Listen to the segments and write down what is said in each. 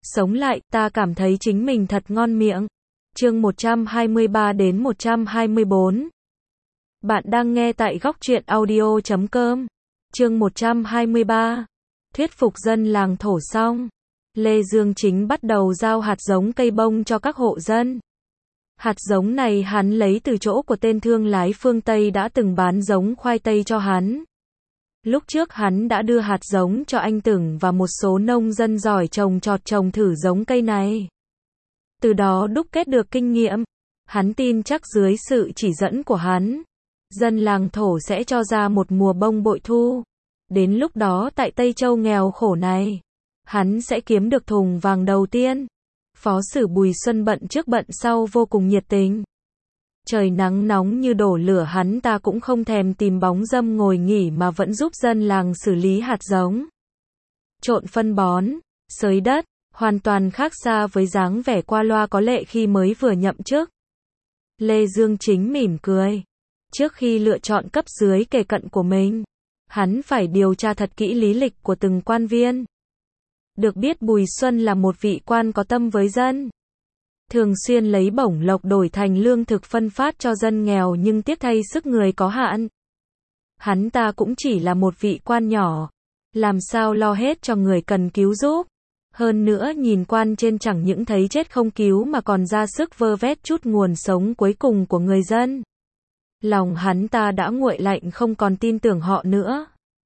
Sống lại, ta cảm thấy chính mình thật ngon miệng. Chương 123 đến 124. Bạn đang nghe tại góc truyện audio.com. Chương 123. Thuyết phục dân làng thổ xong. Lê Dương Chính bắt đầu giao hạt giống cây bông cho các hộ dân. Hạt giống này hắn lấy từ chỗ của tên thương lái phương Tây đã từng bán giống khoai tây cho hắn. Lúc trước hắn đã đưa hạt giống cho anh Tưởng và một số nông dân giỏi trồng trọt trồng thử giống cây này. Từ đó đúc kết được kinh nghiệm. Hắn tin chắc dưới sự chỉ dẫn của hắn, dân làng thổ sẽ cho ra một mùa bông bội thu. Đến lúc đó tại Tây Châu nghèo khổ này, hắn sẽ kiếm được thùng vàng đầu tiên. Phó sử Bùi Xuân bận trước bận sau vô cùng nhiệt tình. Trời nắng nóng như đổ lửa hắn ta cũng không thèm tìm bóng râm ngồi nghỉ mà vẫn giúp dân làng xử lý hạt giống, trộn phân bón, xới đất, hoàn toàn khác xa với dáng vẻ qua loa có lệ khi mới vừa nhậm chức. Lê Dương Chính mỉm cười. Trước khi lựa chọn cấp dưới kề cận của mình, hắn phải điều tra thật kỹ lý lịch của từng quan viên. Được biết Bùi Xuân là một vị quan có tâm với dân, thường xuyên lấy bổng lộc đổi thành lương thực phân phát cho dân nghèo, nhưng tiếc thay sức người có hạn. Hắn ta cũng chỉ là một vị quan nhỏ, làm sao lo hết cho người cần cứu giúp. Hơn nữa nhìn quan trên chẳng những thấy chết không cứu mà còn ra sức vơ vét chút nguồn sống cuối cùng của người dân. Lòng hắn ta đã nguội lạnh, không còn tin tưởng họ nữa.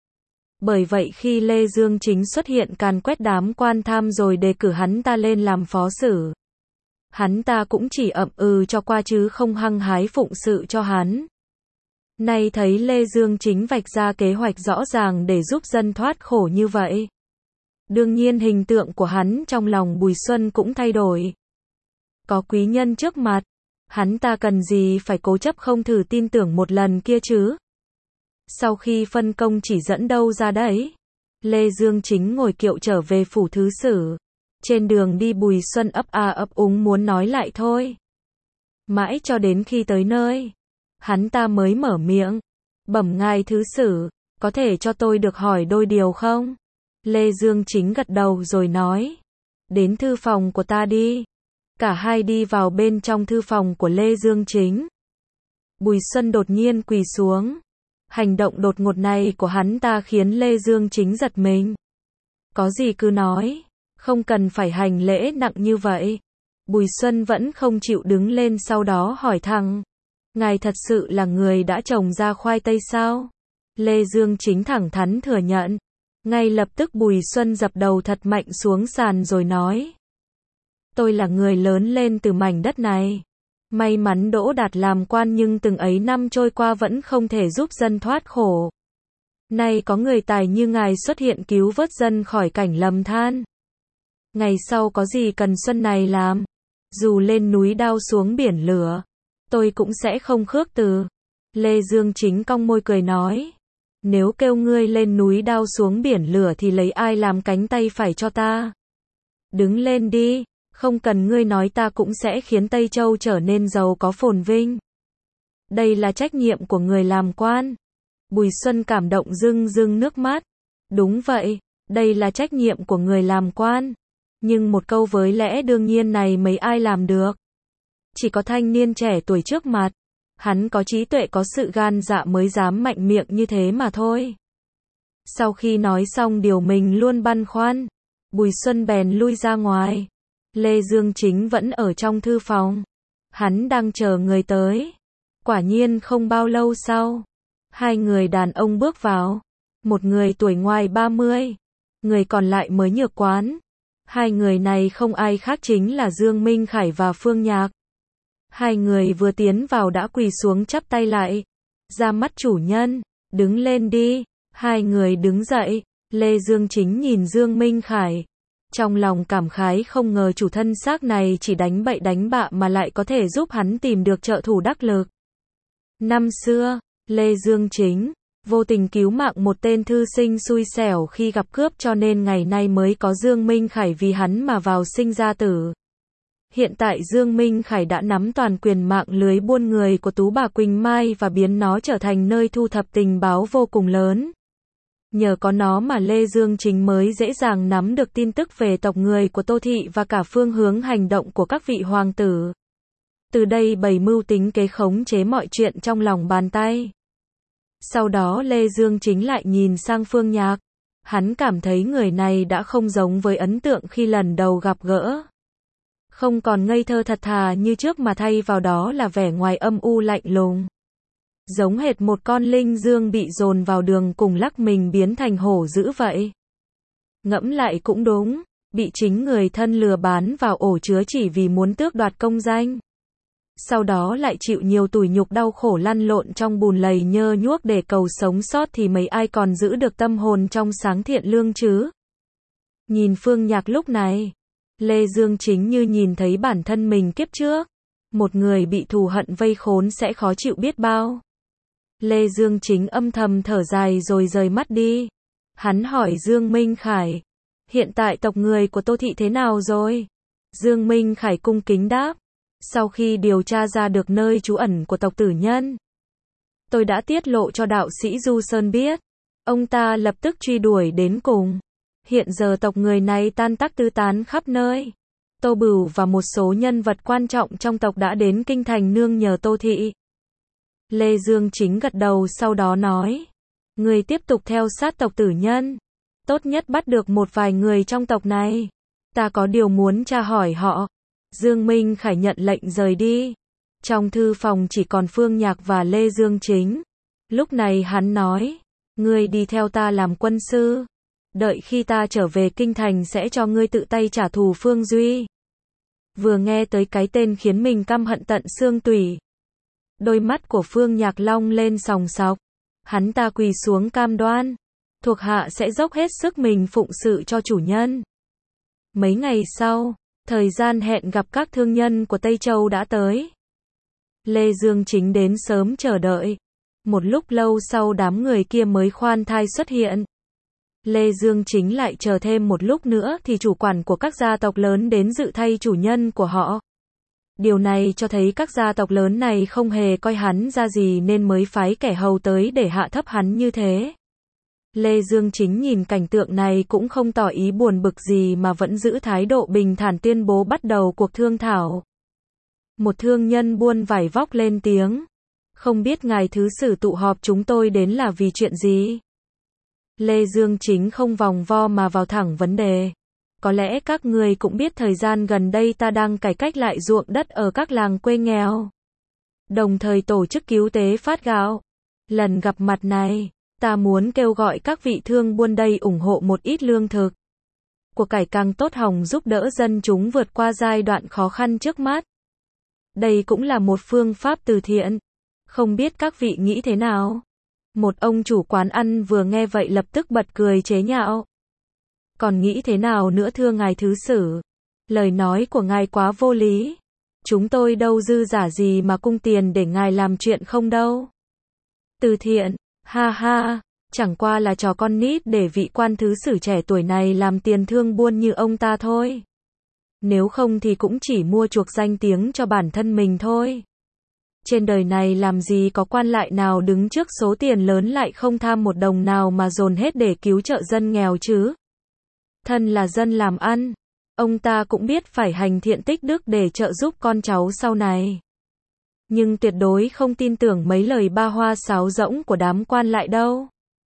Bởi vậy khi Lê Dương Chính xuất hiện càn quét đám quan tham rồi đề cử hắn ta lên làm phó sử, hắn ta cũng chỉ ậm ừ cho qua chứ không hăng hái phụng sự cho hắn. Nay thấy Lê Dương Chính vạch ra kế hoạch rõ ràng để giúp dân thoát khổ như vậy, đương nhiên hình tượng của hắn trong lòng Bùi Xuân cũng thay đổi. Có quý nhân trước mặt, hắn ta cần gì phải cố chấp không thử tin tưởng một lần kia chứ. Sau khi phân công chỉ dẫn đâu ra đấy, Lê Dương Chính ngồi kiệu trở về phủ thứ sử. Trên đường đi Bùi Xuân ấp a ấp úng muốn nói lại thôi. Mãi cho đến khi tới nơi, hắn ta mới mở miệng. Bẩm ngài thứ sử, có thể cho tôi được hỏi đôi điều không? Lê Dương Chính gật đầu rồi nói. Đến thư phòng của ta đi. Cả hai đi vào bên trong thư phòng của Lê Dương Chính. Bùi Xuân đột nhiên quỳ xuống. Hành động đột ngột này của hắn ta khiến Lê Dương Chính giật mình. Có gì cứ nói, không cần phải hành lễ nặng như vậy. Bùi Xuân vẫn không chịu đứng lên, sau đó hỏi thẳng. Ngài thật sự là người đã trồng ra khoai tây sao? Lê Dương Chính thẳng thắn thừa nhận. Ngay lập tức Bùi Xuân dập đầu thật mạnh xuống sàn rồi nói. Tôi là người lớn lên từ mảnh đất này. May mắn đỗ đạt làm quan nhưng từng ấy năm trôi qua vẫn không thể giúp dân thoát khổ. Nay có người tài như ngài xuất hiện cứu vớt dân khỏi cảnh lầm than. Ngày sau có gì cần xuân này làm, dù lên núi đao xuống biển lửa, tôi cũng sẽ không khước từ. Lê Dương Chính cong môi cười nói. Nếu kêu ngươi lên núi đao xuống biển lửa thì lấy ai làm cánh tay phải cho ta? Đứng lên đi, không cần ngươi nói ta cũng sẽ khiến Tây Châu trở nên giàu có phồn vinh. Đây là trách nhiệm của người làm quan. Bùi Xuân cảm động rưng rưng nước mắt. Đúng vậy, đây là trách nhiệm của người làm quan. Nhưng một câu với lẽ đương nhiên này mấy ai làm được. Chỉ có thanh niên trẻ tuổi trước mặt. Hắn có trí tuệ có sự gan dạ mới dám mạnh miệng như thế mà thôi. Sau khi nói xong điều mình luôn băn khoăn, Bùi Xuân bèn lui ra ngoài. Lê Dương Chính vẫn ở trong thư phòng. Hắn đang chờ người tới. Quả nhiên không bao lâu sau, hai người đàn ông bước vào. Một người tuổi ngoài 30, người còn lại mới nhược quán. Hai người này không ai khác chính là Dương Minh Khải và Phương Nhạc. Hai người vừa tiến vào đã quỳ xuống chắp tay lại. Ra mắt chủ nhân, đứng lên đi. Hai người đứng dậy. Lê Dương Chính nhìn Dương Minh Khải, trong lòng cảm khái không ngờ chủ thân xác này chỉ đánh bậy đánh bạ mà lại có thể giúp hắn tìm được trợ thủ đắc lực. Năm xưa, Lê Dương Chính vô tình cứu mạng một tên thư sinh xui xẻo khi gặp cướp, cho nên ngày nay mới có Dương Minh Khải vì hắn mà vào sinh ra tử. Hiện tại Dương Minh Khải đã nắm toàn quyền mạng lưới buôn người của Tú bà Quỳnh Mai và biến nó trở thành nơi thu thập tình báo vô cùng lớn. Nhờ có nó mà Lê Dương Chính mới dễ dàng nắm được tin tức về tộc người của Tô Thị và cả phương hướng hành động của các vị hoàng tử. Từ đây bày mưu tính kế khống chế mọi chuyện trong lòng bàn tay. Sau đó Lê Dương Chính lại nhìn sang Phương Nhạc. Hắn cảm thấy người này đã không giống với ấn tượng khi lần đầu gặp gỡ. Không còn ngây thơ thật thà như trước mà thay vào đó là vẻ ngoài âm u lạnh lùng. Giống hệt một con linh dương bị dồn vào đường cùng lắc mình biến thành hổ dữ vậy. Ngẫm lại cũng đúng, bị chính người thân lừa bán vào ổ chứa chỉ vì muốn tước đoạt công danh. Sau đó lại chịu nhiều tủi nhục đau khổ lăn lộn trong bùn lầy nhơ nhuốc để cầu sống sót thì mấy ai còn giữ được tâm hồn trong sáng thiện lương chứ. Nhìn Phương Nhạc lúc này, Lê Dương Chính như nhìn thấy bản thân mình kiếp trước. Một người bị thù hận vây khốn sẽ khó chịu biết bao. Lê Dương Chính âm thầm thở dài rồi rời mắt đi. Hắn hỏi Dương Minh Khải, hiện tại tộc người của Tô Thị thế nào rồi? Dương Minh Khải cung kính đáp, sau khi điều tra ra được nơi trú ẩn của tộc tử nhân, tôi đã tiết lộ cho đạo sĩ Du Sơn biết. Ông ta lập tức truy đuổi đến cùng. Hiện giờ tộc người này tan tác tứ tán khắp nơi. Tô Bửu và một số nhân vật quan trọng trong tộc đã đến kinh thành nương nhờ Tô Thị. Lê Dương Chính gật đầu sau đó nói, người tiếp tục theo sát tộc tử nhân. Tốt nhất bắt được một vài người trong tộc này. Ta có điều muốn tra hỏi họ. Dương Minh Khải nhận lệnh rời đi. Trong thư phòng chỉ còn Phương Nhạc và Lê Dương Chính. Lúc này hắn nói, ngươi đi theo ta làm quân sư. Đợi khi ta trở về kinh thành sẽ cho ngươi tự tay trả thù Phương Duy. Vừa nghe tới cái tên khiến mình căm hận tận xương tủy. Đôi mắt của Phương Nhạc long lên sòng sọc. Hắn ta quỳ xuống cam đoan. Thuộc hạ sẽ dốc hết sức mình phụng sự cho chủ nhân. Mấy ngày sau, thời gian hẹn gặp các thương nhân của Tây Châu đã tới. Lê Dương Chính đến sớm chờ đợi. Một lúc lâu sau đám người kia mới khoan thai xuất hiện. Lê Dương Chính lại chờ thêm một lúc nữa thì chủ quản của các gia tộc lớn đến dự thay chủ nhân của họ. Điều này cho thấy các gia tộc lớn này không hề coi hắn ra gì nên mới phái kẻ hầu tới để hạ thấp hắn như thế. Lê Dương Chính nhìn cảnh tượng này cũng không tỏ ý buồn bực gì mà vẫn giữ thái độ bình thản tuyên bố bắt đầu cuộc thương thảo. Một thương nhân buôn vải vóc lên tiếng. Không biết ngài thứ sử tụ họp chúng tôi đến là vì chuyện gì? Lê Dương Chính không vòng vo mà vào thẳng vấn đề. Có lẽ các người cũng biết thời gian gần đây ta đang cải cách lại ruộng đất ở các làng quê nghèo. Đồng thời tổ chức cứu tế phát gạo. Lần gặp mặt này, ta muốn kêu gọi các vị thương buôn đây ủng hộ một ít lương thực. Của cải càng tốt hòng giúp đỡ dân chúng vượt qua giai đoạn khó khăn trước mắt. Đây cũng là một phương pháp từ thiện. Không biết các vị nghĩ thế nào? Một ông chủ quán ăn vừa nghe vậy lập tức bật cười chế nhạo. Còn nghĩ thế nào nữa thưa ngài thứ sử? Lời nói của ngài quá vô lý. Chúng tôi đâu dư giả gì mà cung tiền để ngài làm chuyện không đâu. Từ thiện, ha ha, chẳng qua là trò con nít để vị quan thứ sử trẻ tuổi này làm tiền thương buôn như ông ta thôi. Nếu không thì cũng chỉ mua chuộc danh tiếng cho bản thân mình thôi. Trên đời này làm gì có quan lại nào đứng trước số tiền lớn lại không tham một đồng nào mà dồn hết để cứu trợ dân nghèo chứ. Thân là dân làm ăn, ông ta cũng biết phải hành thiện tích đức để trợ giúp con cháu sau này. Nhưng tuyệt đối không tin tưởng mấy lời ba hoa sáo rỗng của đám quan lại đâu.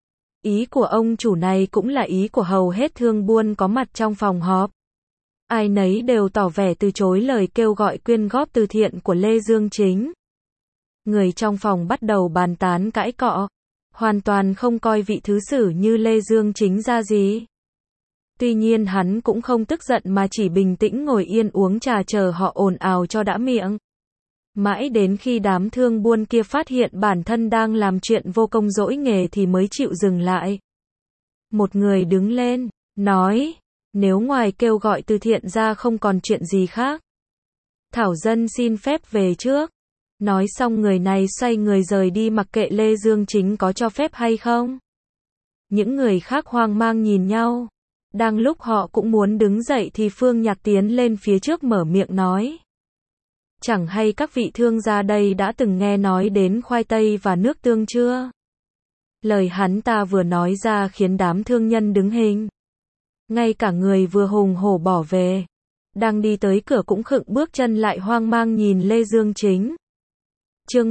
Ý của ông chủ này cũng là ý của hầu hết thương buôn có mặt trong phòng họp. Ai nấy đều tỏ vẻ từ chối lời kêu gọi quyên góp từ thiện của Lê Dương Chính. Người trong phòng bắt đầu bàn tán cãi cọ, hoàn toàn không coi vị thứ sử như Lê Dương Chính ra gì. Tuy nhiên hắn cũng không tức giận mà chỉ bình tĩnh ngồi yên uống trà chờ họ ồn ào cho đã miệng. Mãi đến khi đám thương buôn kia phát hiện bản thân đang làm chuyện vô công dỗi nghề thì mới chịu dừng lại. Một người đứng lên, nói, nếu ngoài kêu gọi từ thiện ra không còn chuyện gì khác, Thảo dân xin phép về trước. Nói xong người này xoay người rời đi mặc kệ Lê Dương Chính có cho phép hay không. Những người khác hoang mang nhìn nhau. Đang lúc họ cũng muốn đứng dậy thì Phương Nhạc tiến lên phía trước mở miệng nói. Chẳng hay các vị thương gia đây đã từng nghe nói đến khoai tây và nước tương chưa? Lời hắn ta vừa nói ra khiến đám thương nhân đứng hình. Ngay cả người vừa hùng hổ bỏ về. Đang đi tới cửa cũng khựng bước chân lại hoang mang nhìn Lê Dương Chính. Chương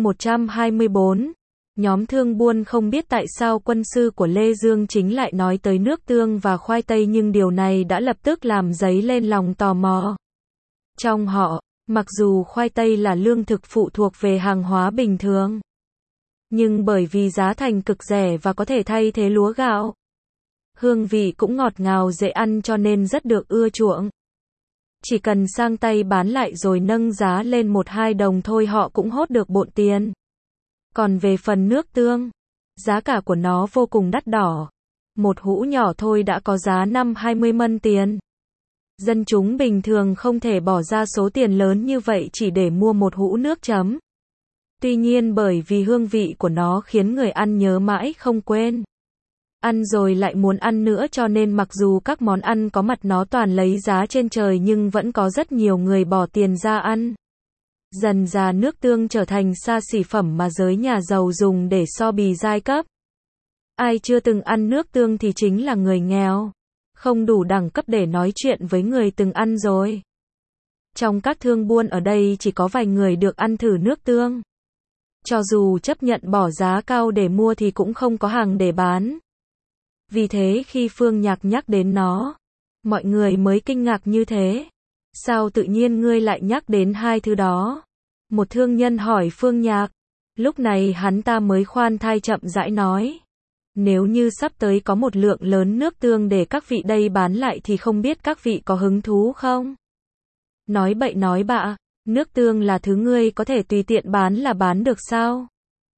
124. Nhóm thương buôn không biết tại sao quân sư của Lê Dương Chính lại nói tới nước tương và khoai tây, nhưng điều này đã lập tức làm dấy lên lòng tò mò. Trong họ, mặc dù khoai tây là lương thực phụ thuộc về hàng hóa bình thường, nhưng bởi vì giá thành cực rẻ và có thể thay thế lúa gạo, hương vị cũng ngọt ngào dễ ăn cho nên rất được ưa chuộng. Chỉ cần sang tay bán lại rồi nâng giá lên 1-2 đồng thôi họ cũng hốt được bộn tiền. Còn về phần nước tương, giá cả của nó vô cùng đắt đỏ. Một hũ nhỏ thôi đã có giá 5-20 mân tiền. Dân chúng bình thường không thể bỏ ra số tiền lớn như vậy chỉ để mua một hũ nước chấm. Tuy nhiên bởi vì hương vị của nó khiến người ăn nhớ mãi không quên. Ăn rồi lại muốn ăn nữa cho nên mặc dù các món ăn có mặt nó toàn lấy giá trên trời nhưng vẫn có rất nhiều người bỏ tiền ra ăn. Dần dà nước tương trở thành xa xỉ phẩm mà giới nhà giàu dùng để so bì giai cấp. Ai chưa từng ăn nước tương thì chính là người nghèo, không đủ đẳng cấp để nói chuyện với người từng ăn rồi. Trong các thương buôn ở đây chỉ có vài người được ăn thử nước tương. Cho dù chấp nhận bỏ giá cao để mua thì cũng không có hàng để bán. Vì thế khi Phương Nhạc nhắc đến nó, mọi người mới kinh ngạc như thế. Sao tự nhiên ngươi lại nhắc đến hai thứ đó? Một thương nhân hỏi Phương Nhạc. Lúc này hắn ta mới khoan thai chậm rãi nói. Nếu như sắp tới có một lượng lớn nước tương để các vị đây bán lại thì không biết các vị có hứng thú không? Nói bậy nói bạ, nước tương là thứ ngươi có thể tùy tiện bán là bán được sao?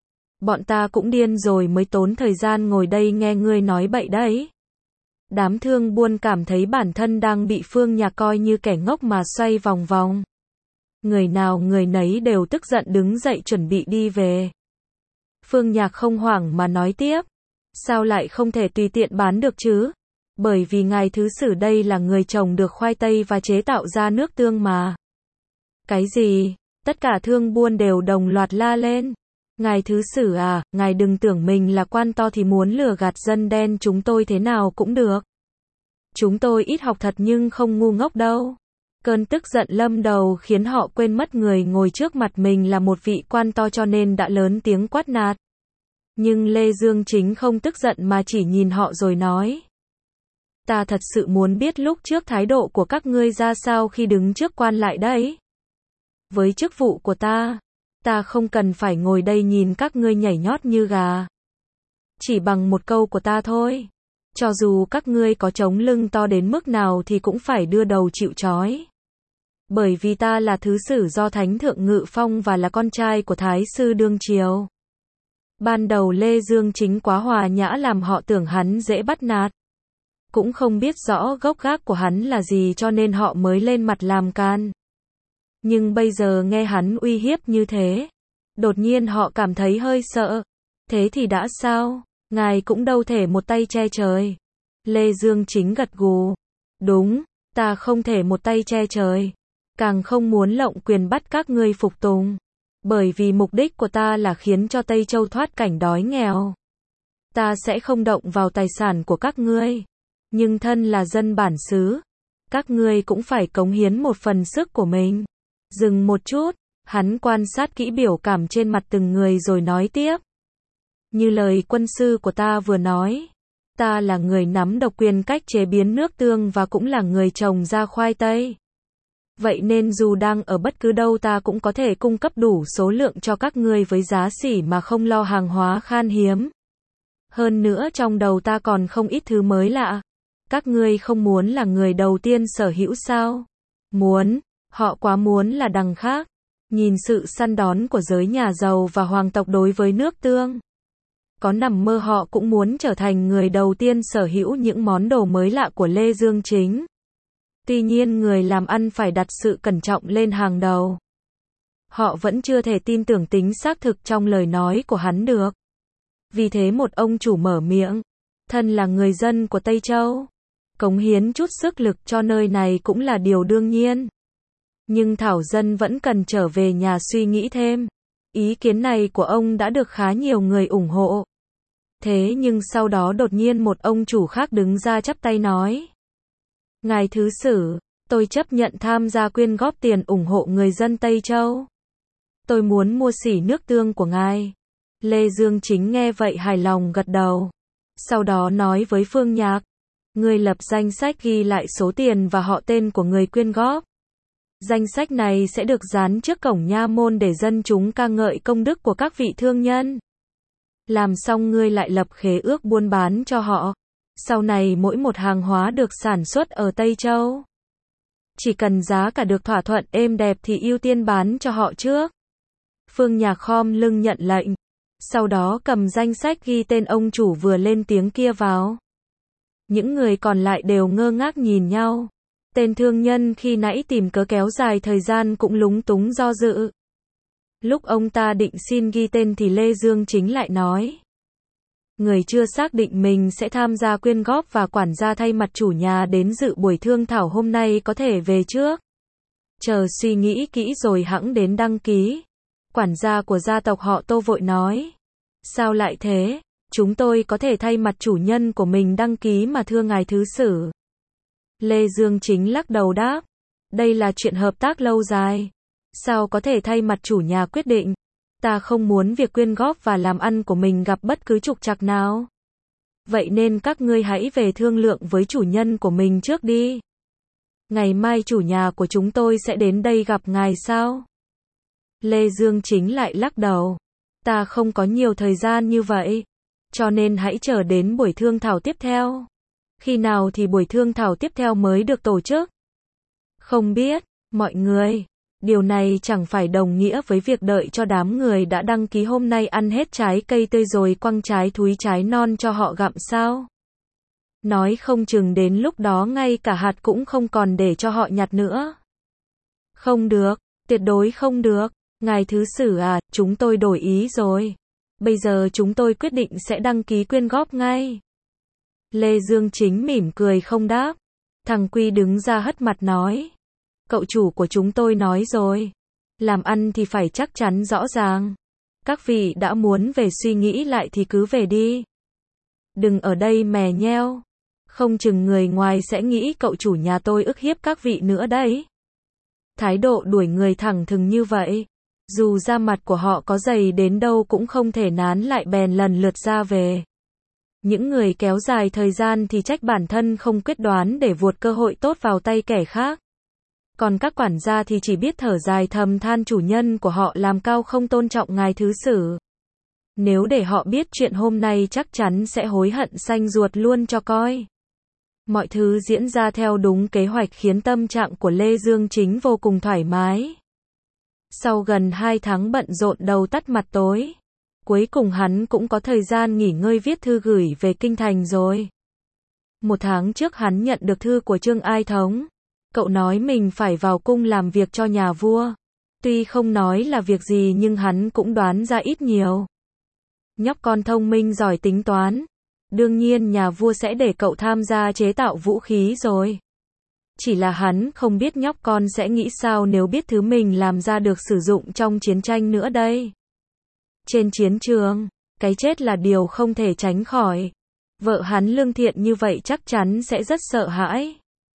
Bọn ta cũng điên rồi mới tốn thời gian ngồi đây nghe ngươi nói bậy đấy. Đám thương buôn cảm thấy bản thân đang bị Phương Nhạc coi như kẻ ngốc mà xoay vòng vòng. Người nào người nấy đều tức giận đứng dậy chuẩn bị đi về. Phương Nhạc không hoảng mà nói tiếp. Sao lại không thể tùy tiện bán được chứ? Bởi vì ngài thứ sử đây là người trồng được khoai tây và chế tạo ra nước tương mà. Cái gì? Tất cả thương buôn đều đồng loạt la lên. Ngài thứ sử à, ngài đừng tưởng mình là quan to thì muốn lừa gạt dân đen chúng tôi thế nào cũng được. Chúng tôi ít học thật nhưng không ngu ngốc đâu. Cơn tức giận lâm đầu khiến họ quên mất người ngồi trước mặt mình là một vị quan to cho nên đã lớn tiếng quát nạt. Nhưng Lê Dương Chính không tức giận mà chỉ nhìn họ rồi nói. Ta thật sự muốn biết lúc trước thái độ của các ngươi ra sao khi đứng trước quan lại đấy. Với chức vụ của ta không cần phải ngồi đây nhìn các ngươi nhảy nhót như gà. Chỉ bằng một câu của ta thôi. Cho dù các ngươi có chống lưng to đến mức nào thì cũng phải đưa đầu chịu trói. Bởi vì ta là thứ sử do Thánh Thượng Ngự Phong và là con trai của Thái sư đương triều. Ban đầu Lê Dương Chính quá hòa nhã làm họ tưởng hắn dễ bắt nạt. Cũng không biết rõ gốc gác của hắn là gì cho nên họ mới lên mặt làm can. Nhưng bây giờ nghe hắn uy hiếp như thế, đột nhiên họ cảm thấy hơi sợ. Thế thì đã sao? Ngài cũng đâu thể một tay che trời. Lê Dương Chính gật gù. Đúng, ta không thể một tay che trời. Càng không muốn lộng quyền bắt các ngươi phục tùng. Bởi vì mục đích của ta là khiến cho Tây Châu thoát cảnh đói nghèo. Ta sẽ không động vào tài sản của các ngươi. Nhưng thân là dân bản xứ, các ngươi cũng phải cống hiến một phần sức của mình. Dừng một chút, hắn quan sát kỹ biểu cảm trên mặt từng người rồi nói tiếp. Như lời quân sư của ta vừa nói, ta là người nắm độc quyền cách chế biến nước tương và cũng là người trồng ra khoai tây. Vậy nên dù đang ở bất cứ đâu ta cũng có thể cung cấp đủ số lượng cho các ngươi với giá sỉ mà không lo hàng hóa khan hiếm. Hơn nữa trong đầu ta còn không ít thứ mới lạ. Các ngươi không muốn là người đầu tiên sở hữu sao? Muốn, họ quá muốn là đằng khác. Nhìn sự săn đón của giới nhà giàu và hoàng tộc đối với nước tương. Có nằm mơ họ cũng muốn trở thành người đầu tiên sở hữu những món đồ mới lạ của Lê Dương Chính. Tuy nhiên người làm ăn phải đặt sự cẩn trọng lên hàng đầu. Họ vẫn chưa thể tin tưởng tính xác thực trong lời nói của hắn được. Vì thế một ông chủ mở miệng. Thân là người dân của Tây Châu, cống hiến chút sức lực cho nơi này cũng là điều đương nhiên. Nhưng Thảo Dân vẫn cần trở về nhà suy nghĩ thêm. Ý kiến này của ông đã được khá nhiều người ủng hộ. Thế nhưng sau đó đột nhiên một ông chủ khác đứng ra chắp tay nói. Ngài thứ sử, tôi chấp nhận tham gia quyên góp tiền ủng hộ người dân Tây Châu. Tôi muốn mua xỉ nước tương của ngài. Lê Dương Chính nghe vậy hài lòng gật đầu. Sau đó nói với Phương Nhạc. Người lập danh sách ghi lại số tiền và họ tên của người quyên góp. Danh sách này sẽ được dán trước cổng nha môn để dân chúng ca ngợi công đức của các vị thương nhân. Làm xong ngươi lại lập khế ước buôn bán cho họ. Sau này mỗi một hàng hóa được sản xuất ở Tây Châu, chỉ cần giá cả được thỏa thuận êm đẹp thì ưu tiên bán cho họ trước. Phương Nhạc khom lưng nhận lệnh. Sau đó cầm danh sách ghi tên ông chủ vừa lên tiếng kia vào. Những người còn lại đều ngơ ngác nhìn nhau. Tên thương nhân khi nãy tìm cớ kéo dài thời gian cũng lúng túng do dự. Lúc ông ta định xin ghi tên thì Lê Dương Chính lại nói. Người chưa xác định mình sẽ tham gia quyên góp và quản gia thay mặt chủ nhà đến dự buổi thương thảo hôm nay có thể về trước. Chờ suy nghĩ kỹ rồi hẵng đến đăng ký. Quản gia của gia tộc họ Tô vội nói. Sao lại thế? Chúng tôi có thể thay mặt chủ nhân của mình đăng ký mà thưa ngài thứ sử. Lê Dương Chính lắc đầu đáp. Đây là chuyện hợp tác lâu dài. Sao có thể thay mặt chủ nhà quyết định? Ta không muốn việc quyên góp và làm ăn của mình gặp bất cứ trục trặc nào. Vậy nên các ngươi hãy về thương lượng với chủ nhân của mình trước đi. Ngày mai chủ nhà của chúng tôi sẽ đến đây gặp ngài sao? Lê Dương Chính lại lắc đầu. Ta không có nhiều thời gian như vậy. Cho nên hãy chờ đến buổi thương thảo tiếp theo. Khi nào thì buổi thương thảo tiếp theo mới được tổ chức? Không biết, mọi người. Điều này chẳng phải đồng nghĩa với việc đợi cho đám người đã đăng ký hôm nay ăn hết trái cây tươi rồi quăng trái thúi trái non cho họ gặm sao? Nói không chừng đến lúc đó ngay cả hạt cũng không còn để cho họ nhặt nữa. Không được, tuyệt đối không được. Ngài thứ sử à, chúng tôi đổi ý rồi. Bây giờ chúng tôi quyết định sẽ đăng ký quyên góp ngay. Lê Dương Chính mỉm cười không đáp. Thằng Quy đứng ra hất mặt nói. Cậu chủ của chúng tôi nói rồi. Làm ăn thì phải chắc chắn rõ ràng. Các vị đã muốn về suy nghĩ lại thì cứ về đi. Đừng ở đây mè nheo. Không chừng người ngoài sẽ nghĩ cậu chủ nhà tôi ức hiếp các vị nữa đấy. Thái độ đuổi người thẳng thừng như vậy. Dù da mặt của họ có dày đến đâu cũng không thể nán lại bèn lần lượt ra về. Những người kéo dài thời gian thì trách bản thân không quyết đoán để vuột cơ hội tốt vào tay kẻ khác. Còn các quản gia thì chỉ biết thở dài thầm than chủ nhân của họ làm cao không tôn trọng ngài thứ sử. Nếu để họ biết chuyện hôm nay chắc chắn sẽ hối hận xanh ruột luôn cho coi. Mọi thứ diễn ra theo đúng kế hoạch khiến tâm trạng của Lê Dương Chính vô cùng thoải mái. Sau gần 2 tháng bận rộn đầu tắt mặt tối, cuối cùng hắn cũng có thời gian nghỉ ngơi viết thư gửi về kinh thành rồi. 1 tháng trước hắn nhận được thư của Trương Ai Thống. Cậu nói mình phải vào cung làm việc cho nhà vua. Tuy không nói là việc gì nhưng hắn cũng đoán ra ít nhiều. Nhóc con thông minh giỏi tính toán. Đương nhiên nhà vua sẽ để cậu tham gia chế tạo vũ khí rồi. Chỉ là hắn không biết nhóc con sẽ nghĩ sao nếu biết thứ mình làm ra được sử dụng trong chiến tranh nữa đây. Trên chiến trường, cái chết là điều không thể tránh khỏi. Vợ hắn lương thiện như vậy chắc chắn sẽ rất sợ hãi.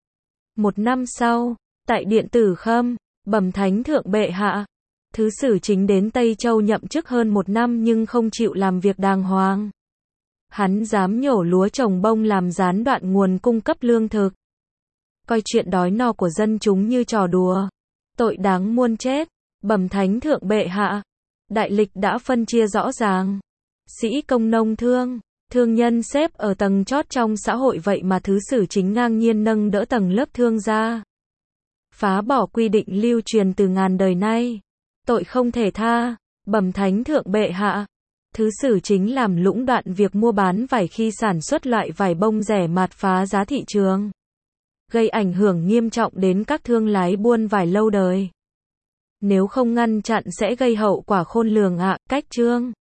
1 năm sau, tại điện Tử Khâm, bẩm thánh thượng bệ hạ. Thứ sử Chính đến Tây Châu nhậm chức hơn 1 năm nhưng không chịu làm việc đàng hoàng. Hắn dám nhổ lúa trồng bông làm gián đoạn nguồn cung cấp lương thực. Coi chuyện đói no của dân chúng như trò đùa. Tội đáng muôn chết. Bẩm thánh thượng bệ hạ. Đại lịch đã phân chia rõ ràng. Sĩ công nông thương, thương nhân xếp ở tầng chót trong xã hội vậy mà thứ sử Chính ngang nhiên nâng đỡ tầng lớp thương gia. Phá bỏ quy định lưu truyền từ ngàn đời nay. Tội không thể tha. Bẩm thánh thượng bệ hạ. Thứ sử Chính làm lũng đoạn việc mua bán vải khi sản xuất loại vải bông rẻ mạt phá giá thị trường. Gây ảnh hưởng nghiêm trọng đến các thương lái buôn vải lâu đời. Nếu không ngăn chặn sẽ gây hậu quả khôn lường ạ. Cách chương